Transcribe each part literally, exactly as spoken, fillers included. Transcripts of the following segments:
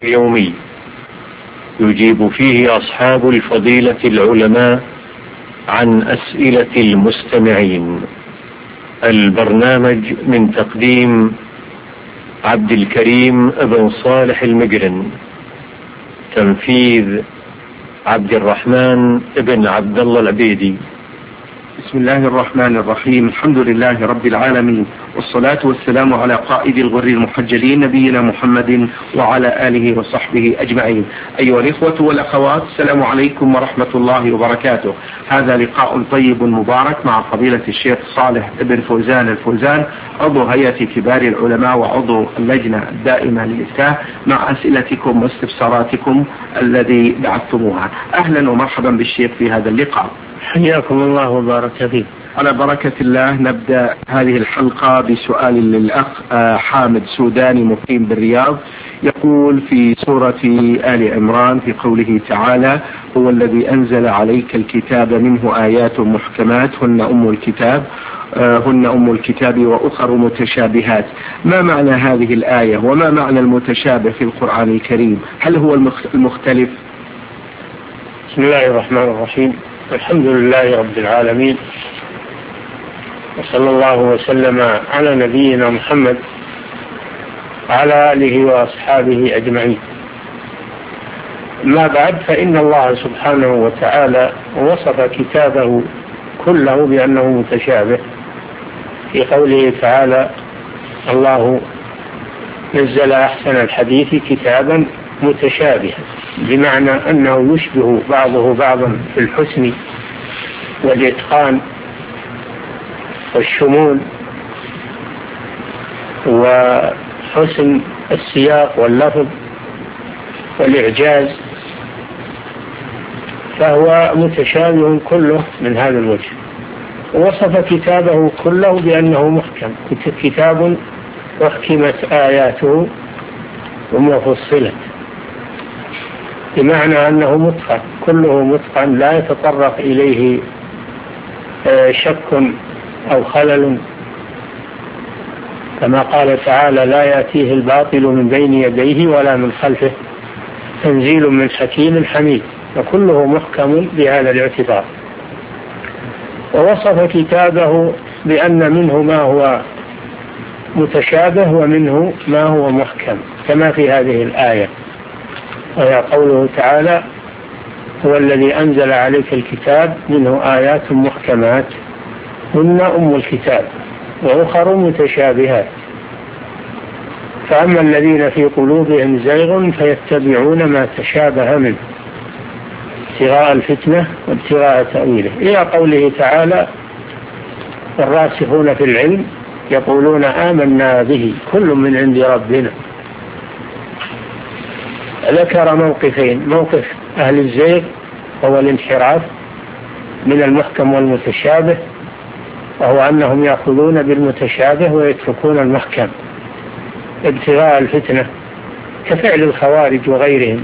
يومي يجيب فيه أصحاب الفضيلة العلماء عن أسئلة المستمعين. البرنامج من تقديم عبد الكريم بن صالح المقرن، تنفيذ عبد الرحمن بن عبد الله العبيدي. بسم الله الرحمن الرحيم. الحمد لله رب العالمين، والصلاة والسلام على قائد الغر المحجلين نبينا محمد وعلى آله وصحبه أجمعين. أيها الإخوة والأخوات، السلام عليكم ورحمة الله وبركاته. هذا لقاء طيب مبارك مع فضيلة الشيخ صالح بن فوزان الفوزان، عضو هيئة كبار العلماء وعضو اللجنة الدائمة للإفتاء، مع أسئلتكم واستفساراتكم الذي بعثتموها. أهلا ومرحبا بالشيخ في هذا اللقاء. حياكم الله وبارك فيك. على بركة الله نبدأ هذه الحلقة بسؤال للأخ حامد سوداني مقيم بالرياض، يقول في سورة آل عمران في قوله تعالى: هو الذي أنزل عليك الكتاب منه آيات محكمات هن أم الكتاب هن أم الكتاب وأخر متشابهات. ما معنى هذه الآية وما معنى المتشابه في القرآن الكريم؟ هل هو المختلف؟ بسم الله الرحمن الرحيم. الحمد لله رب العالمين، وصلى الله وسلم على نبينا محمد وعلى آله وأصحابه أجمعين. ما بعد، فإن الله سبحانه وتعالى وصف كتابه كله بأنه متشابه في قوله تعالى: الله نزل أحسن الحديث كتابا متشابها، بمعنى أنه يشبه بعضه بعضا في الحسن والإتقان والشمول وحسن السياق واللفظ والإعجاز، فهو متشابه كله من هذا الوجه. ووصف كتابه كله بأنه محكم، كتاب أحكمت آياته ثم فصلت، بمعنى أنه متقن، كله متقن لا يتطرق إليه شك أو خلل، كما قال تعالى: لا يأتيه الباطل من بين يديه ولا من خلفه تنزيل من حكيم حميد، وكله محكم بهذا الاعتبار. ووصف كتابه بأن منه ما هو متشابه ومنه ما هو محكم، كما في هذه الآية، وهي قوله تعالى: هو الذي أنزل عليك الكتاب منه آيات محكمات هن أم الكتاب وأخر متشابهات، فأما الذين في قلوبهم زيغ فيتبعون ما تشابه منه ابتغاء الفتنة وابتغاء تأويله، إلى قوله تعالى: الراسخون في العلم يقولون آمنا به كل من عند ربنا. ذكر موقفين: موقف أهل الزيغ هو الانحراف من المحكم والمتشابه، وهو أنهم يأخذون بالمتشابه ويتركون المحكم ابتغاء الفتنة، كفعل الخوارج وغيرهم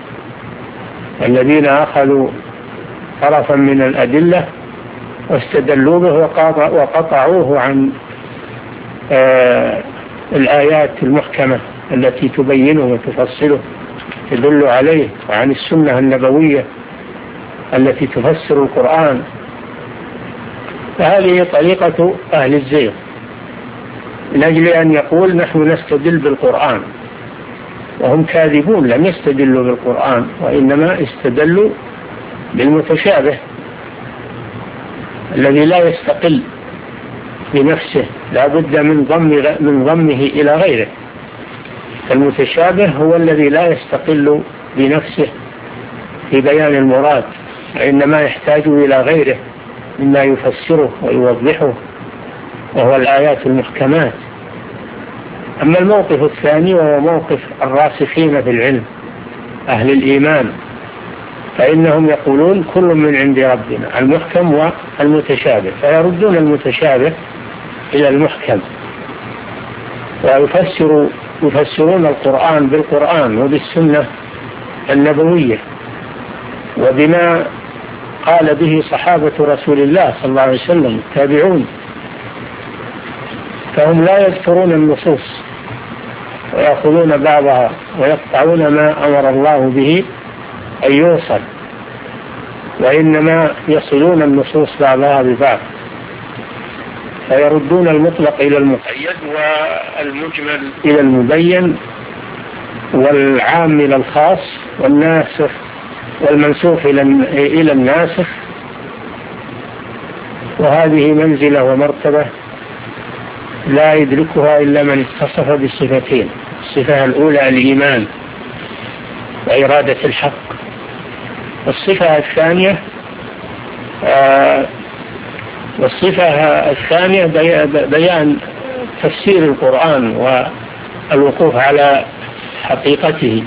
الذين أخذوا طرفا من الأدلة واستدلوا به وقطعوه عن آه الآيات المحكمة التي تبينه وتفصله تدل عليه، وعن السنة النبوية التي تفسر القرآن. فهذه طريقة أهل الزيغ، من أجل أن يقول: نحن نستدل بالقرآن، وهم كاذبون، لم يستدلوا بالقرآن وإنما استدلوا بالمتشابه الذي لا يستقل بنفسه، لا بد من ضم من ضمه إلى غيره. المتشابه هو الذي لا يستقل بنفسه في بيان المراد، وإنما يحتاج إلى غيره مما يفسره ويوضحه، وهو الآيات المحكمات. أما الموقف الثاني وهو موقف الراسخين في العلم أهل الإيمان، فإنهم يقولون كل من عند ربنا، المحكم والمتشابه، فيردون المتشابه إلى المحكم، ويفسروا يفسرون القرآن بالقرآن وبالسنة النبوية وبما قال به صحابة رسول الله صلى الله عليه وسلم التابعون، فهم لا يذكرون النصوص ويأخذون بعضها ويقطعون ما أمر الله به أن يوصل، وإنما يصلون النصوص بعضها ببعض، فيردون المطلق إلى المقيد والمجمل إلى المبين والعام إلى الخاص والناسخ والمنسوخ إلى الناسخ. وهذه منزلة ومرتبة لا يدركها إلا من اتصف بالصفتين: الصفة الأولى الإيمان وإرادة الحق، والصفة الثانية آه والصفة الثانية بيان تفسير القرآن والوقوف على حقيقته.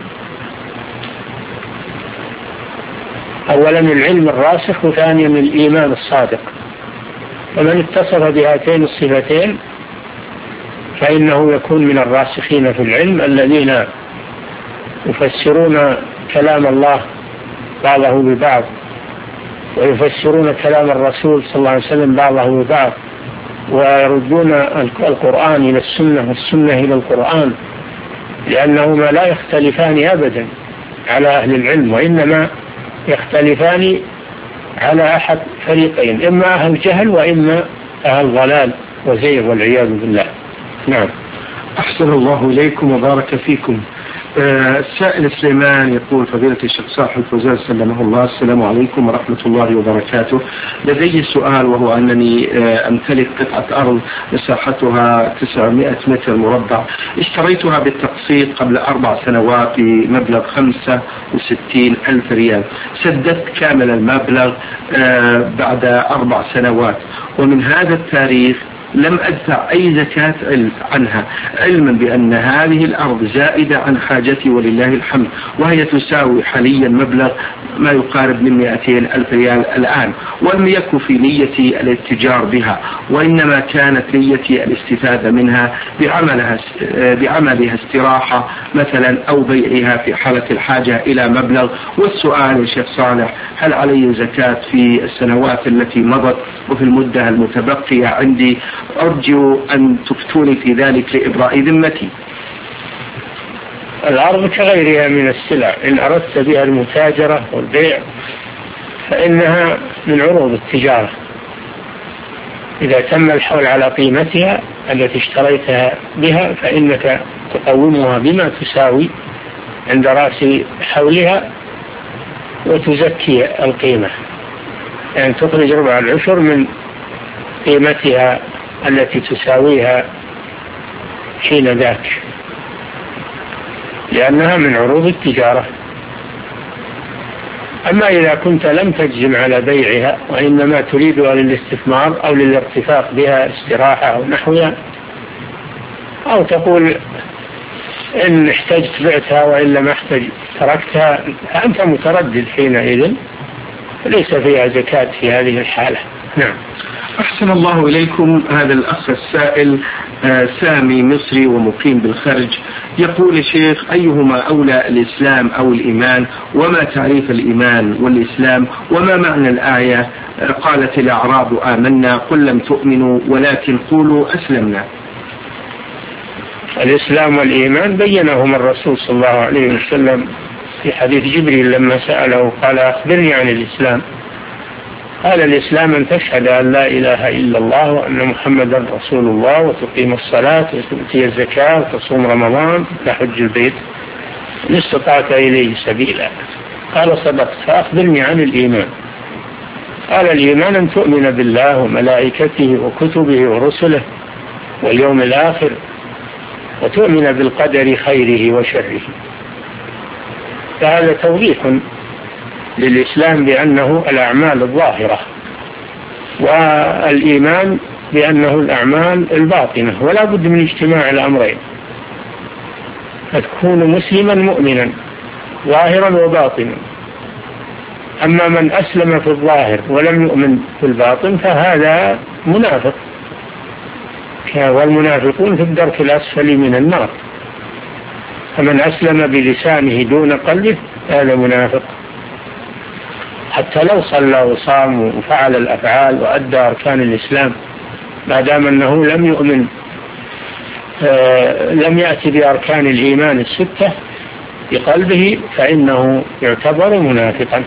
أولا العلم الراسخ، وثانيا الإيمان الصادق. ومن اتصف بهاتين الصفتين فإنه يكون من الراسخين في العلم الذين يفسرون كلام الله بعضه ببعض، ويفسرون كلام الرسول صلى الله عليه وسلم بعضه ببعض، ويردون القرآن إلى السنة والسنة إلى القرآن، لأنهما لا يختلفان أبدا على أهل العلم، وإنما يختلفان على أحد فريقين: إما أهل جهل وإما أهل ضلال وزيغ والعياذ بالله. نعم. أحسن الله إليكم وبارك فيكم. آه السائل سليمان يقول: فضيلة الشيخ صالح الفوزان سلمه الله، السلام عليكم ورحمة الله وبركاته. لدي سؤال، وهو أنني آه أمتلك قطعة أرض مساحتها تسعمائة متر مربع، اشتريتها بالتقسيط قبل أربع سنوات بمبلغ خمسة وستين ألف ريال. سددت كامل المبلغ آه بعد أربع سنوات، ومن هذا التاريخ لم أدفع أي زكاة عنها، علما بأن هذه الأرض زائدة عن حاجتي ولله الحمد، وهي تساوي حاليا مبلغ ما يقارب من مئتين ألف ريال الآن، ولم يكن في نيتي الاتجار بها، وإنما كانت نيتي الاستفادة منها بعملها بعملها استراحة مثلا أو بيعها في حالة الحاجة إلى مبلغ. والسؤال يا شيخ صالح: هل علي زكاة في السنوات التي مضت وفي المدة المتبقية عندي؟ أرجو أن تفتوني في ذلك لإبراء ذمتي. الأرض كغيرها من السلع، إن أردت بها المتاجرة والبيع فإنها من عروض التجارة، إذا تم الحول على قيمتها التي اشتريتها بها فإنك تقومها بما تساوي عند رأس حولها وتزكي القيمة، يعني تخرج ربع العشر من قيمتها التي تساويها حين ذاك، لأنها من عروض التجارة. أما إذا كنت لم تجزم على بيعها وإنما تريدها للاستثمار أو للارتفاق بها استراحة أو نحوها، أو تقول إن احتجت بعتها وإلا ما احتج تركتها، فأنت متردد حينئذ، ليس فيها زكاة في هذه الحالة. نعم. أحسن الله إليكم. هذا الأخ السائل آه سامي مصري ومقيم بالخارج، يقول: شيخ، أيهما أولى، الإسلام أو الإيمان؟ وما تعريف الإيمان والإسلام؟ وما معنى الآية آه قالت الأعراب آمنا قل لم تؤمنوا ولكن قولوا أسلمنا؟ الإسلام والإيمان بينهما الرسول صلى الله عليه وسلم في حديث جبريل لما سأله قال: أخبرني عن الإسلام. قال: الإسلام أن تشهد أن لا إله إلا الله وأن محمدا رسول الله، وتقيم الصلاة وتؤتي الزكاة وتصوم رمضان وتحج البيت إن استطعت إليه سبيلا. قال: صدقت. فأخبرني عن الإيمان. قال: الإيمان أن تؤمن بالله وملائكته وكتبه ورسله واليوم الآخر، وتؤمن بالقدر خيره وشره. فهذا توضيح للإسلام بأنه الأعمال الظاهرة، والإيمان بأنه الأعمال الباطنة، ولا بد من اجتماع الأمرين، فتكون مسلما مؤمنا ظاهرا وباطنا. أما من أسلم في الظاهر ولم يؤمن في الباطن فهذا منافق، والمنافقون في الدرك الأسفل من النار. فمن أسلم بلسانه دون قلبه هذا منافق، حتى لو صلى وصام وفعل الأفعال وأدى أركان الإسلام، ما دام أنه لم يؤمن لم يأتي بأركان الإيمان الستة بقلبه فإنه يعتبر منافقا.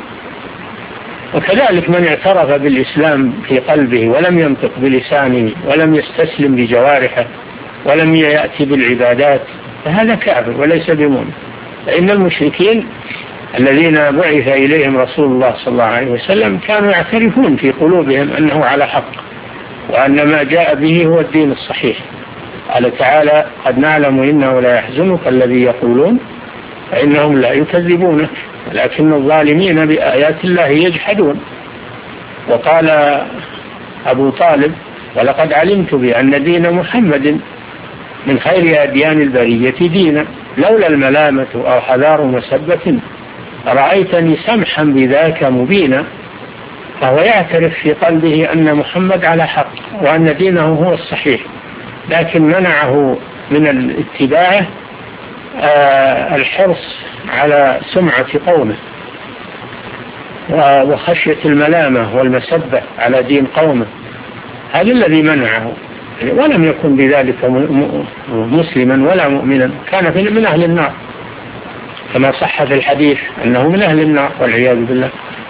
وكذلك من اعترف بالإسلام في قلبه ولم ينطق بلسانه ولم يستسلم بجوارحه ولم يأتي بالعبادات فهذا كافر وليس بمؤمن. فإن المشركين الذين بعث إليهم رسول الله صلى الله عليه وسلم كانوا يعترفون في قلوبهم أنه على حق وأن ما جاء به هو الدين الصحيح. قال تعالى: قد نعلم إنه لا يحزنك الذي يقولون فإنهم لا يكذبونك ولكن الظالمين بآيات الله يجحدون. وقال أبو طالب: ولقد علمت بأن دين محمد من خير أديان البرية دينا لولا الملامة أو حذار مسبة رأيتني سمحا بذاك مبينا. فهو يعترف في قلبه أن محمد على حق وأن دينه هو الصحيح، لكن منعه من الاتباع الحرص على سمعة قومه وخشية الملامة والمسبة على دين قومه، هذا الذي منعه. ولم يكن بذلك مسلما ولا مؤمنا، كان من أهل النار كما صح في الحديث أنه من أهل النار والعياذ بالله.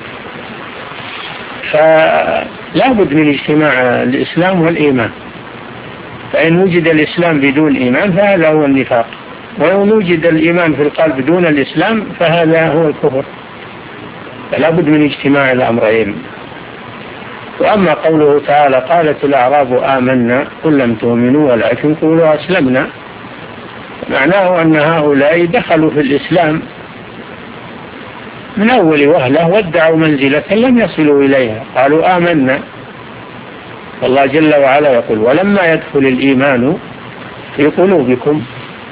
فلا بد من اجتماع الإسلام والإيمان، فإن وجد الإسلام بدون إيمان فهذا هو النفاق، وإن وجد الإيمان في القلب دون الإسلام فهذا هو الكفر. فلا بد من اجتماع الأمرين. وأما قوله تعالى: قالت الأعراب آمنا قل لم تؤمنوا ولكن قولوا أسلمنا، معناه أن هؤلاء دخلوا في الإسلام من أول وهلة وادعوا منزلة لم يصلوا إليها، قالوا آمنا. والله جل وعلا يقول: ولما يدخل الإيمان في قلوبكم.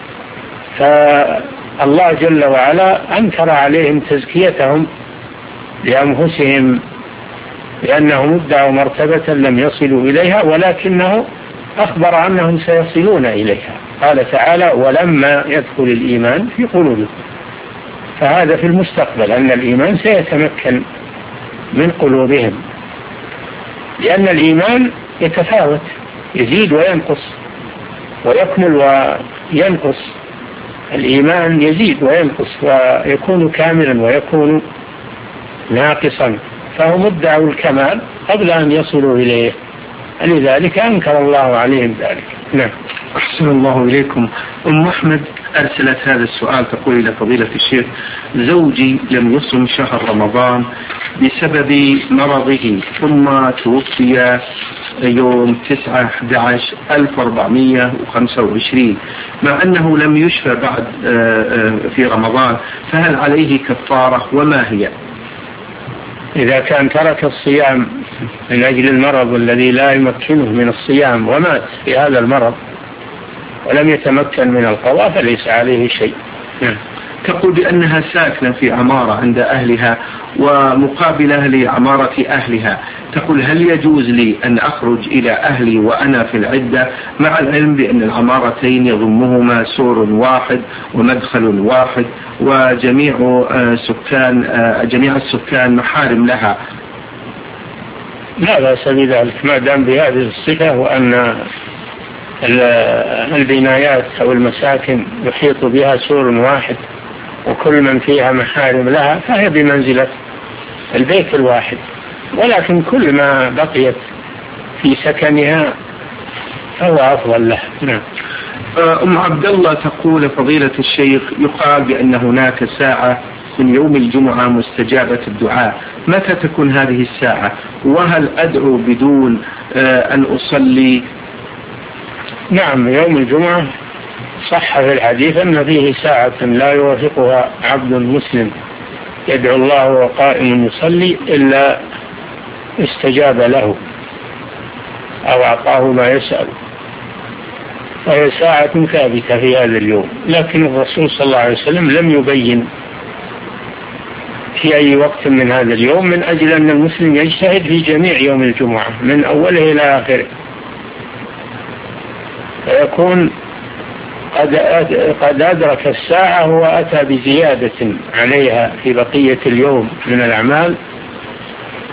فالله جل وعلا أنكر عليهم تزكيتهم لأنفسهم لأنهم ادعوا مرتبة لم يصلوا إليها، ولكنه أخبر أنهم سيصلون إليها. قال تعالى: ولما يدخل الإيمان في قلوبكم. فهذا في المستقبل أن الإيمان سيتمكن من قلوبهم، لأن الإيمان يتفاوت، يزيد وينقص ويكمل وينقص. الإيمان يزيد وينقص ويكون كاملا ويكون ناقصا، فهم ادعوا الكمال قبل أن يصلوا إليه، لذلك أنكر الله عليهم ذلك. نعم. أحسن الله إليكم. أم أحمد أرسلت هذا السؤال، تقول إلى فضيلة الشيخ: زوجي لم يصم شهر رمضان بسبب مرضه، ثم توفي يوم تسعة أحد عشر ألف وأربعمائة وخمسة وعشرين مع أنه لم يشفى بعد في رمضان، فهل عليه كفارة وما هي؟ إذا كان ترك الصيام من أجل المرض الذي لا يمكنه من الصيام ومات في هذا المرض ولم يتمكن من القضاء فليس عليه شيء. تقول بأنها ساكنة في عمارة عند أهلها ومقابلة لعمارة أهلها، تقول: هل يجوز لي أن أخرج إلى أهلي وأنا في العدة، مع العلم بأن العمارتين يضمهما سور واحد ومدخل واحد وجميع سكان جميع السكان محارم لها؟ لا بأس بذلك ما دام بهذه الصفة، وأن البنايات أو المساكن يحيط بها سور واحد وكل من فيها محارم لها، فهي بمنزلة البيت الواحد، ولكن كل ما بقيت في سكنها فهو أفضل له. نعم. أم عبد الله تقول: فضيلة الشيخ، يقال بأن هناك ساعة من يوم الجمعة مستجابة الدعاء، متى تكون هذه الساعة؟ وهل أدعو بدون أن أصلي؟ نعم، يوم الجمعة صح في الحديث أن فيه ساعة لا يوافقها عبد مسلم يدعو الله وقائم يصلي إلا استجاب له أو أعطاه ما يسأل، وهي ساعة ثابتة في هذا اليوم. لكن الرسول صلى الله عليه وسلم لم يبين في أي وقت من هذا اليوم، من أجل أن المسلم يجتهد في جميع يوم الجمعة من أوله إلى آخره، فيكون قد قد أدرك الساعة وأتى بزيادة عليها في بقية اليوم من الأعمال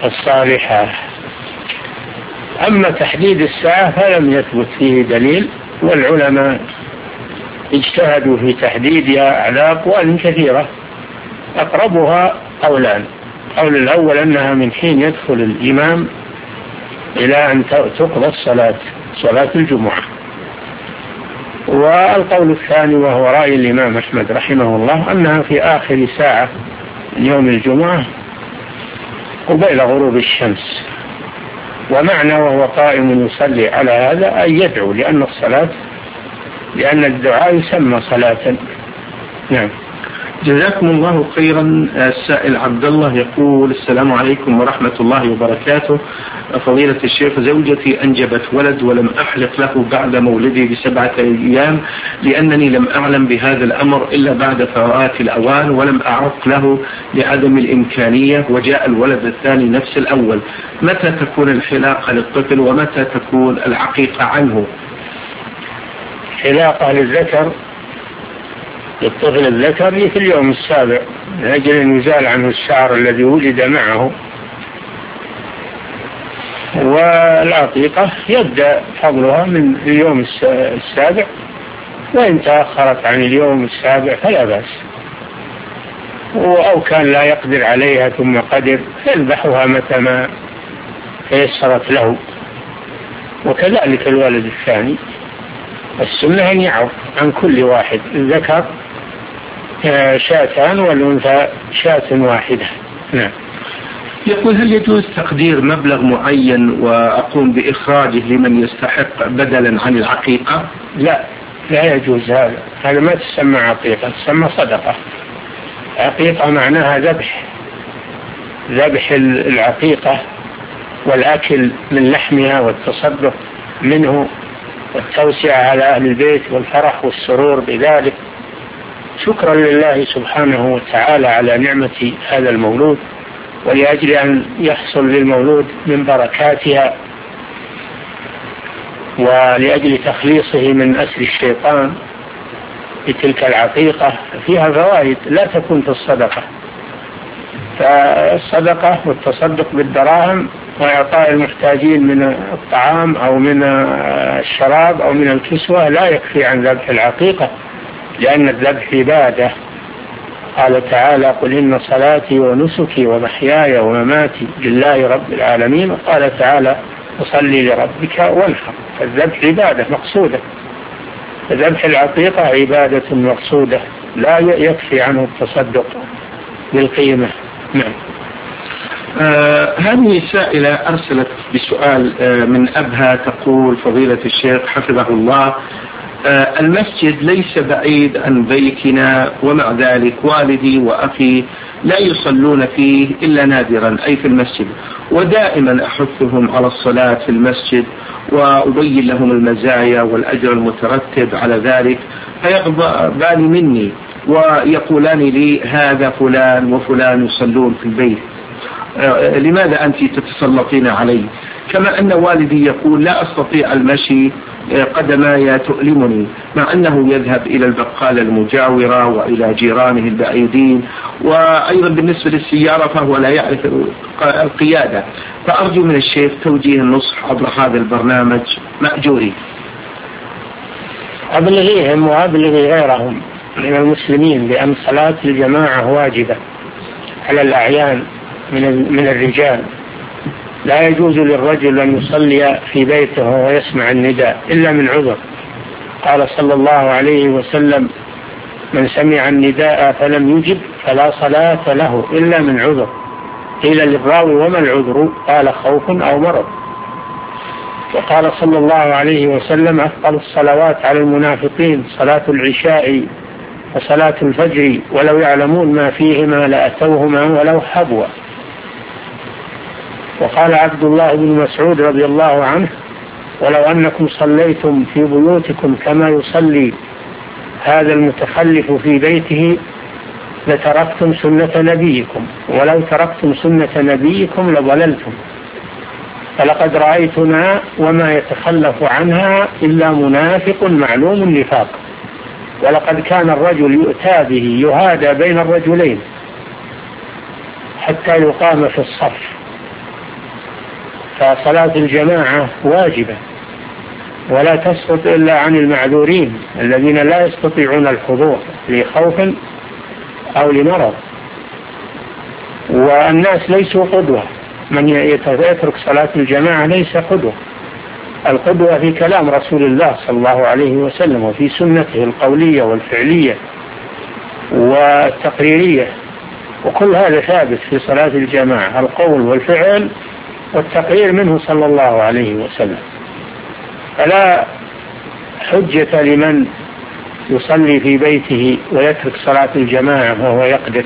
الصالحة. أما تحديد الساعة فلم يثبت فيه دليل والعلماء اجتهدوا في تحديدها على أقوال كثيرة، أقربها قولان. القول الأول أنها من حين يدخل الإمام إلى أن تقضى الصلاة صلاة الجمعة، والقول الثاني وهو رأي الإمام أحمد رحمه الله أنها في آخر ساعة من يوم الجمعة قبيل غروب الشمس. ومعنى وهو قائم يصلي على هذا أن يدعو، لأن الصلاة لأن الدعاء يسمى صلاة. نعم. جزاكم الله خيرا. السائل عبد الله يقول: السلام عليكم ورحمة الله وبركاته. فضيلة الشيخ، زوجتي أنجبت ولد ولم أحلق له بعد مولده بسبعة أيام، لأنني لم أعلم بهذا الأمر إلا بعد فوات الأوان، ولم أعق له لعدم الإمكانية، وجاء الولد الثاني نفس الأول. متى تكون الحلاقة للطفل ومتى تكون العقيقة عنه؟ حلاقة للذكر للطفل الذكر في اليوم السابع من أجل أن يزال عنه الشعر الذي ولد معه، والعقيقة يبدأ فضلها من اليوم السابع، وإن تأخرت عن اليوم السابع فلا بأس، أو كان لا يقدر عليها ثم قدر يذبحها متى ما تيسرت له. وكذلك الولد الثاني السنة أن يعرف عن كل واحد، الذكر شاتان والأنثى شاة واحدة. نعم. يقول: هل يجوز تقدير مبلغ معين وأقوم بإخراجه لمن يستحق بدلا عن العقيقة؟ لا، لا يجوز هذا. هذا ما تسمى عقيقة، تسمى صدقة. عقيقة معناها ذبح ذبح العقيقة والأكل من لحمها والتصدق منه والتوسعة على أهل البيت والفرح والسرور بذلك، شكرا لله سبحانه وتعالى على نعمة هذا المولود، ولأجل أن يحصل للمولود من بركاتها، ولأجل تخليصه من أسر الشيطان بتلك العقيقة. فيها فوائد لا تكون في الصدقة، فالصدقة والتصدق بالدراهم وإعطاء المحتاجين من الطعام أو من الشراب أو من الكسوة لا يكفي عن ذبح العقيقة، لأن الذبح عبادة. قال تعالى: قل إن صلاتي ونسكي ومحياي ومماتي لله رب العالمين. وقال تعالى: فصلي لربك وانحر. الذبح عبادة مقصودة، ذبح العقيقة عبادة مقصودة لا يكفي عنه التصدق بالقيمة. نعم. آه هذه سائلة أرسلت بسؤال آه من أبها، تقول: فضيلة الشيخ حفظه الله، آه المسجد ليس بعيد عن بيتنا، ومع ذلك والدي وأخي لا يصلون فيه إلا نادرا، أي في المسجد، ودائما أحثهم على الصلاة في المسجد وأبين لهم المزايا والأجر المترتب على ذلك، فيغضبان مني ويقولان لي: هذا فلان وفلان يصلون في البيت، آه لماذا أنت تتسلطين علي؟ كما أن والدي يقول: لا أستطيع المشي، قدماي تؤلمني، مع أنه يذهب إلى البقالة المجاورة وإلى جيرانه البعيدين، وأيضا بالنسبة للسيارة فهو لا يعرف القيادة. فأرجو من الشيخ توجيه النصح عبر هذا البرنامج مأجوري. أبلغيهم وأبلغي غيرهم من المسلمين بأن صلاة الجماعة واجبة على الأعيان من من الرجال، لا يجوز للرجل أن يصلي في بيته ويسمع النداء إلا من عذر. قال صلى الله عليه وسلم: من سمع النداء فلم يجب فلا صلاة له إلا من عذر. قيل للراوي: وما العذر؟ قال: خوف أو مرض. وقال صلى الله عليه وسلم: أثقل الصلوات على المنافقين صلاة العشاء وصلاة الفجر، ولو يعلمون ما فيهما لأتوهما ولو حبوا. وقال عبد الله بن مسعود رضي الله عنه: ولو أنكم صليتم في بيوتكم كما يصلي هذا المتخلف في بيته لتركتم سنة نبيكم، ولو تركتم سنة نبيكم لضللتم. فلقد رأيتنا وما يتخلف عنها إلا منافق معلوم النفاق. ولقد كان الرجل يؤتى به يهادى بين الرجلين حتى يقام في الصف. فصلاة الجماعة واجبة ولا تسقط إلا عن المعذورين الذين لا يستطيعون الحضور لخوف أو لمرض. والناس ليسوا قدوة، من يترك صلاة الجماعة ليس قدوة. القدوة في كلام رسول الله صلى الله عليه وسلم وفي سنته القولية والفعلية والتقريرية، وكل هذا ثابت في صلاة الجماعة، القول والفعل والتقرير منه صلى الله عليه وسلم. فلا حجة لمن يصلي في بيته ويترك صلاة الجماعة وهو يقدر،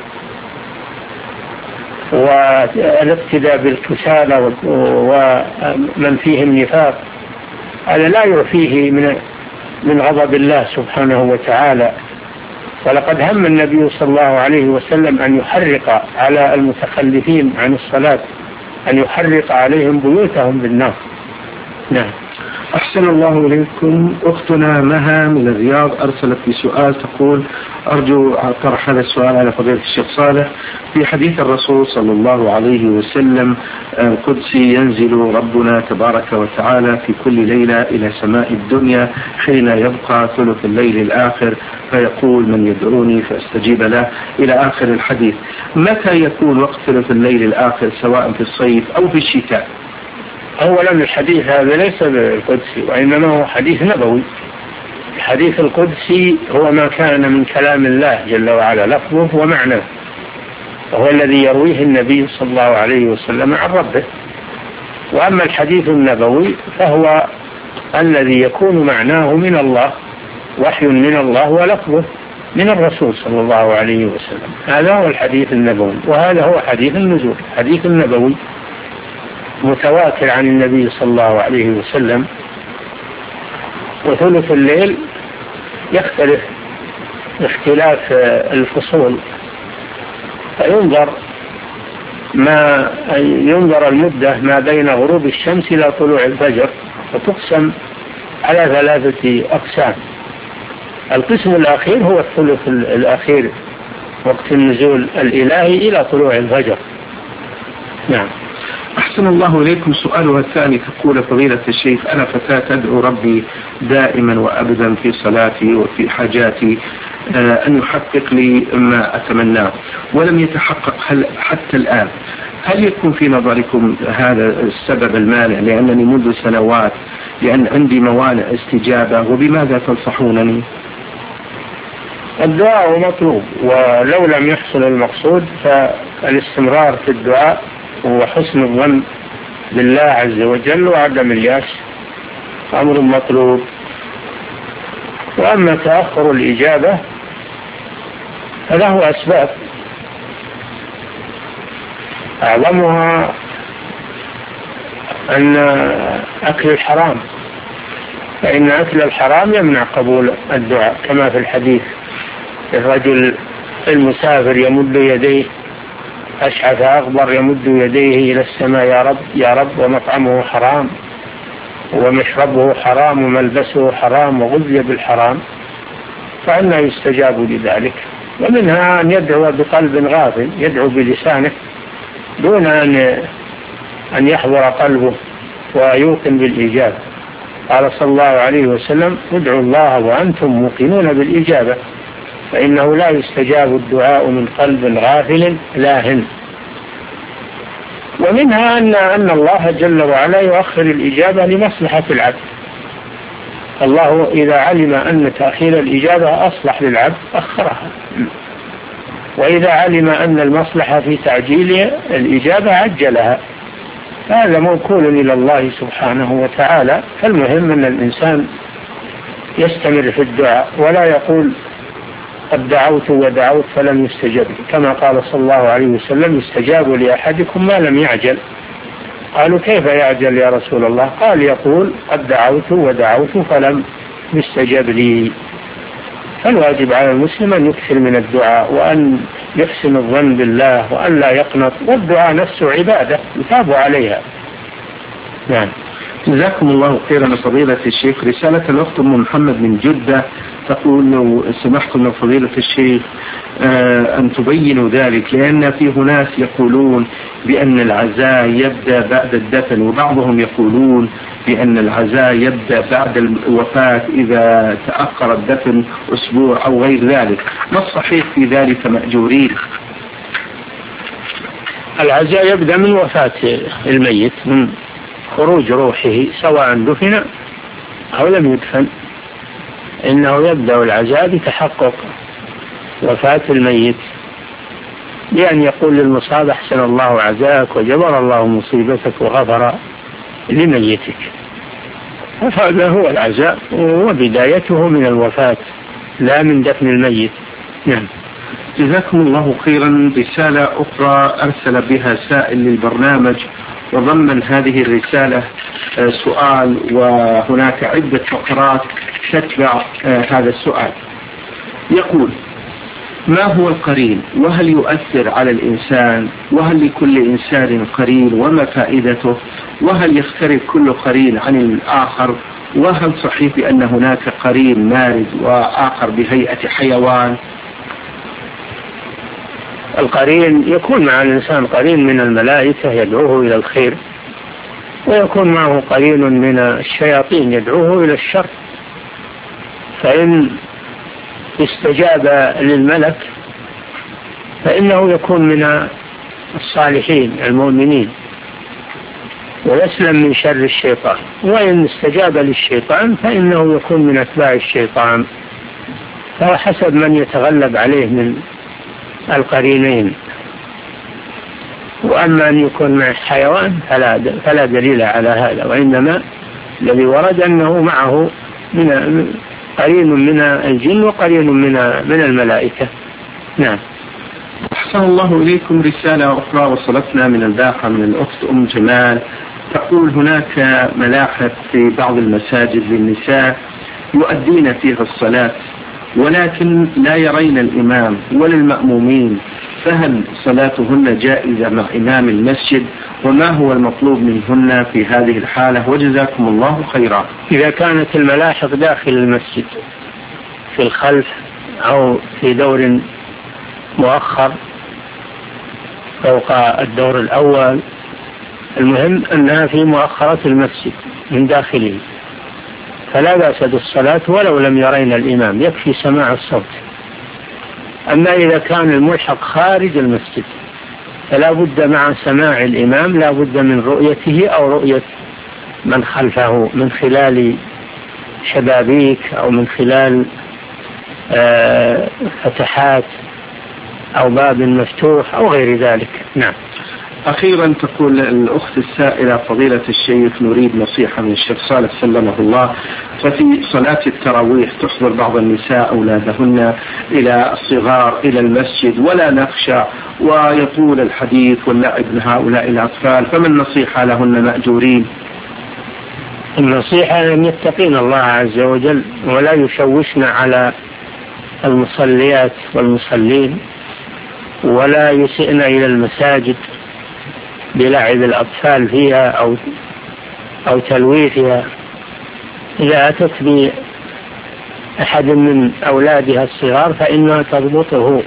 والاقتداء بالكسالى ومن فيهم نفاق، هذا لا يعفيه من من غضب الله سبحانه وتعالى. ولقد هم النبي صلى الله عليه وسلم أن يحرق على المتخلفين عن الصلاة، أن يحرق عليهم بيوتهم بالنار. نعم. أحسن الله إليكم. أختنا مها من الرياض أرسلت بسؤال تقول: أرجو طرح هذا السؤال على فضيلة الشيخ صالح. في حديث الرسول صلى الله عليه وسلم القدسي: ينزل ربنا تبارك وتعالى في كل ليلة إلى سماء الدنيا حين يبقى ثلث الليل الآخر فيقول: من يدعوني فاستجيب له، إلى آخر الحديث. متى يكون وقت ثلث الليل الآخر، سواء في الصيف أو في الشتاء؟ أولا الحديث هذا ليس بالقدسي، وإنما هو حديث نبوي. الحديث القدسي هو ما كان من كلام الله جل وعلا لفظه ومعناه، وهو الذي يرويه النبي صلى الله عليه وسلم عن ربه. وأما الحديث النبوي فهو الذي يكون معناه من الله، وحي من الله، ولفظه من الرسول صلى الله عليه وسلم. هذا هو الحديث النبوي، وهذا هو حديث النزول. حديث النبوي متواتر عن النبي صلى الله عليه وسلم. وثلث الليل يختلف اختلاف الفصول، فينظر ما ينظر المدة ما بين غروب الشمس إلى طلوع الفجر، وتقسم على ثلاثة أقسام. القسم الأخير هو الثلث الأخير، وقت النزول الإلهي إلى طلوع الفجر. نعم. أحسن الله إليكم. سؤالها الثاني تقول: فضيلة الشيخ، أنا فتاة أدعو ربي دائما وأبدا في صلاتي وفي حاجاتي أن يحقق لي ما أتمناه، ولم يتحقق حتى الآن. هل يكون في نظركم هذا السبب المانع؟ لأنني منذ سنوات لأن عندي موانع استجابة، وبماذا تنصحونني؟ الدعاء مطلوب، ولو لم يحصل المقصود فالاستمرار في الدعاء وحسن الظن بالله عز وجل وعدم الياس أمر مطلوب. وأما تأخر الإجابة فله أسباب، أعظمها أن أكل الحرام، فإن أكل الحرام يمنع قبول الدعاء، كما في الحديث: الرجل المسافر يمد يديه أشعث أغبر يمد يديه إلى السماء: يا رب يا رب، ومطعمه حرام ومشربه حرام وملبسه حرام وغذي بالحرام، فأنه يستجاب لذلك. ومنها أن يدعو بقلب غافل، يدعو بلسانه دون أن أن يحضر قلبه ويوقن بالإجابة. قال صلى الله عليه وسلم: ادعوا الله وأنتم موقنون بالإجابة، فإنه لا يستجاب الدعاء من قلب غافل لاهٍ. ومنها أن أن الله جل وعلا يؤخر الإجابة لمصلحة العبد. الله إذا علم أن تأخير الإجابة أصلح للعبد أخرها، وإذا علم أن المصلحة في تعجيل الإجابة عجلها. هذا موكول إلى الله سبحانه وتعالى. فالمهم أن الإنسان يستمر في الدعاء، ولا يقول: قد دعوت ودعوت فلم يستجب، كما قال صلى الله عليه وسلم: يستجاب لأحدكم ما لم يعجل. قالوا: كيف يعجل يا رسول الله؟ قال: يقول: قد دعوت ودعوت فلم يستجب لي. فالواجب على المسلم أن يكثر من الدعاء، وأن يحسن الظن بالله، وأن لا يقنط، والدعاء نفسه عبادة يثاب عليها. نعم. جزاكم الله خيرا فضيلة الشيخ. رسالة الأخت أم محمد من جدة تقول لو سمحتم من فضيلة الشيخ أن تبينوا ذلك، لأن في ناس يقولون بأن العزاء يبدأ بعد الدفن، وبعضهم يقولون بأن العزاء يبدأ بعد الوفاة إذا تأخر الدفن أسبوع أو غير ذلك، ما الصحيح في ذلك مأجورين؟ العزاء يبدأ من وفاة الميت، من خروج روحه سواء دفن أو لم يدفن، إنه يبدأ العزاء بتحقق وفاة الميت، بأن يقول للمصاب أحسن الله عزاك وجبر الله مصيبتك وغفر لميتك، فهذا هو العزاء وبدايته من الوفاة لا من دفن الميت. نعم. جزاكم الله خيرا. رسالة أخرى أرسل بها سائل للبرنامج وضمن هذه الرسالة سؤال، وهناك عدة فقرات تتبع هذا السؤال. يقول: ما هو القرين، وهل يؤثر على الإنسان، وهل لكل إنسان قرين، وما فائدته، وهل يختلف كل قرين عن الآخر، وهل صحيح بأن هناك قرين مارد وآخر بهيئة حيوان؟ القرين يكون مع الإنسان قرين من الملائكة يدعوه إلى الخير، ويكون معه قرين من الشياطين يدعوه إلى الشر، فإن استجاب للملك فإنه يكون من الصالحين المؤمنين ويسلم من شر الشيطان، وإن استجاب للشيطان فإنه يكون من أتباع الشيطان، فحسب من يتغلب عليه من القرينين. وأما أن يكون مع حيوان فلا, فلا دليل على هذا، وإنما الذي ورد أنه معه من قرين من الجن وقرين من من الملائكة. نعم. أحسن الله إليكم. رسالة أخرى وصلتنا من الباحة من الأخت أم جمال تقول: هناك ملاحف في بعض المساجد للنساء يؤدين فيها الصلاة ولكن لا يرين الإمام ولا المأمومين، فهل صلاتهن جائزة مع إمام المسجد، وما هو المطلوب منهن في هذه الحالة؟ وجزاكم الله خيرا. إذا كانت الملاحق داخل المسجد في الخلف أو في دور مؤخر فوق الدور الأول، المهم أنها في مؤخرة المسجد من داخله، فلا بأس بالصلاة ولو لم يرين الإمام، يكفي سماع الصوت. أما إذا كان الملحق خارج المسجد فلا بد مع سماع الإمام لا بد من رؤيته أو رؤية من خلفه من خلال شبابيك أو من خلال آه فتحات أو باب مفتوح أو غير ذلك. نعم. أخيرا تقول الأخت السائلة: فضيلة الشيخ، نريد نصيحة من الشيخ صالح سلمه الله، ففي صلاة التراويح تحضر بعض النساء أولادهن إلى الصغار إلى المسجد ولا نخشى، ويطول الحديث واللعب لهؤلاء الأطفال، فما النصيحة لهن مأجورين؟ النصيحة أن يتقين الله عز وجل ولا يشوشن على المصليات والمصلين، ولا يسئن إلى المساجد بلعب الأطفال فيها أو أو تلويثها. إذا أتت بأحد من أولادها الصغار فإنها تضبطه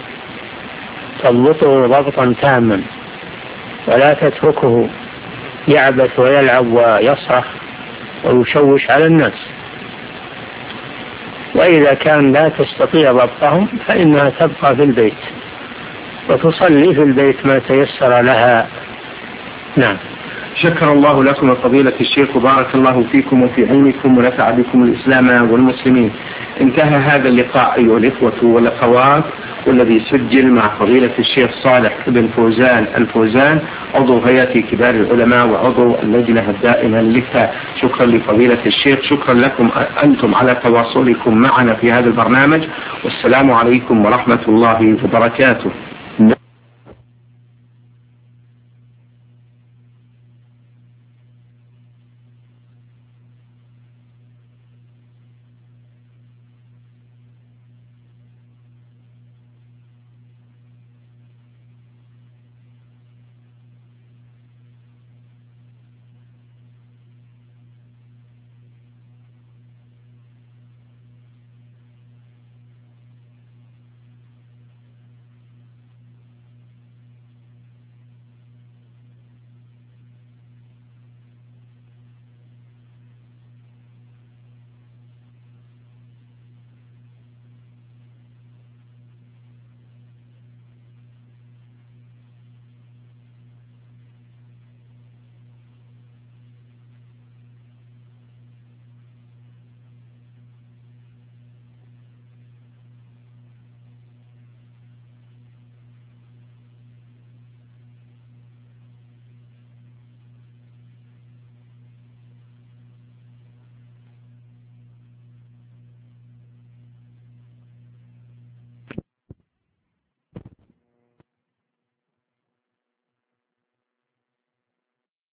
تضبطه ضبطا تاما، ولا تتركه يعبث ويلعب ويصرخ ويشوش على الناس. وإذا كان لا تستطيع ضبطهم فإنها تبقى في البيت وتصلي في البيت ما تيسر لها. نعم. شكر الله لكم فضيلة الشيخ وبارك الله فيكم وفي علمكم ونفع بكم الإسلام والمسلمين. انتهى هذا اللقاء أيها الإخوة والأخوات، والذي سجل مع فضيلة الشيخ صالح بن فوزان الفوزان عضو هيئة كبار العلماء وعضو اللجنة الدائمة للإفتاء. شكرا لفضيلة الشيخ، شكرا لكم أنتم على تواصلكم معنا في هذا البرنامج، والسلام عليكم ورحمة الله وبركاته.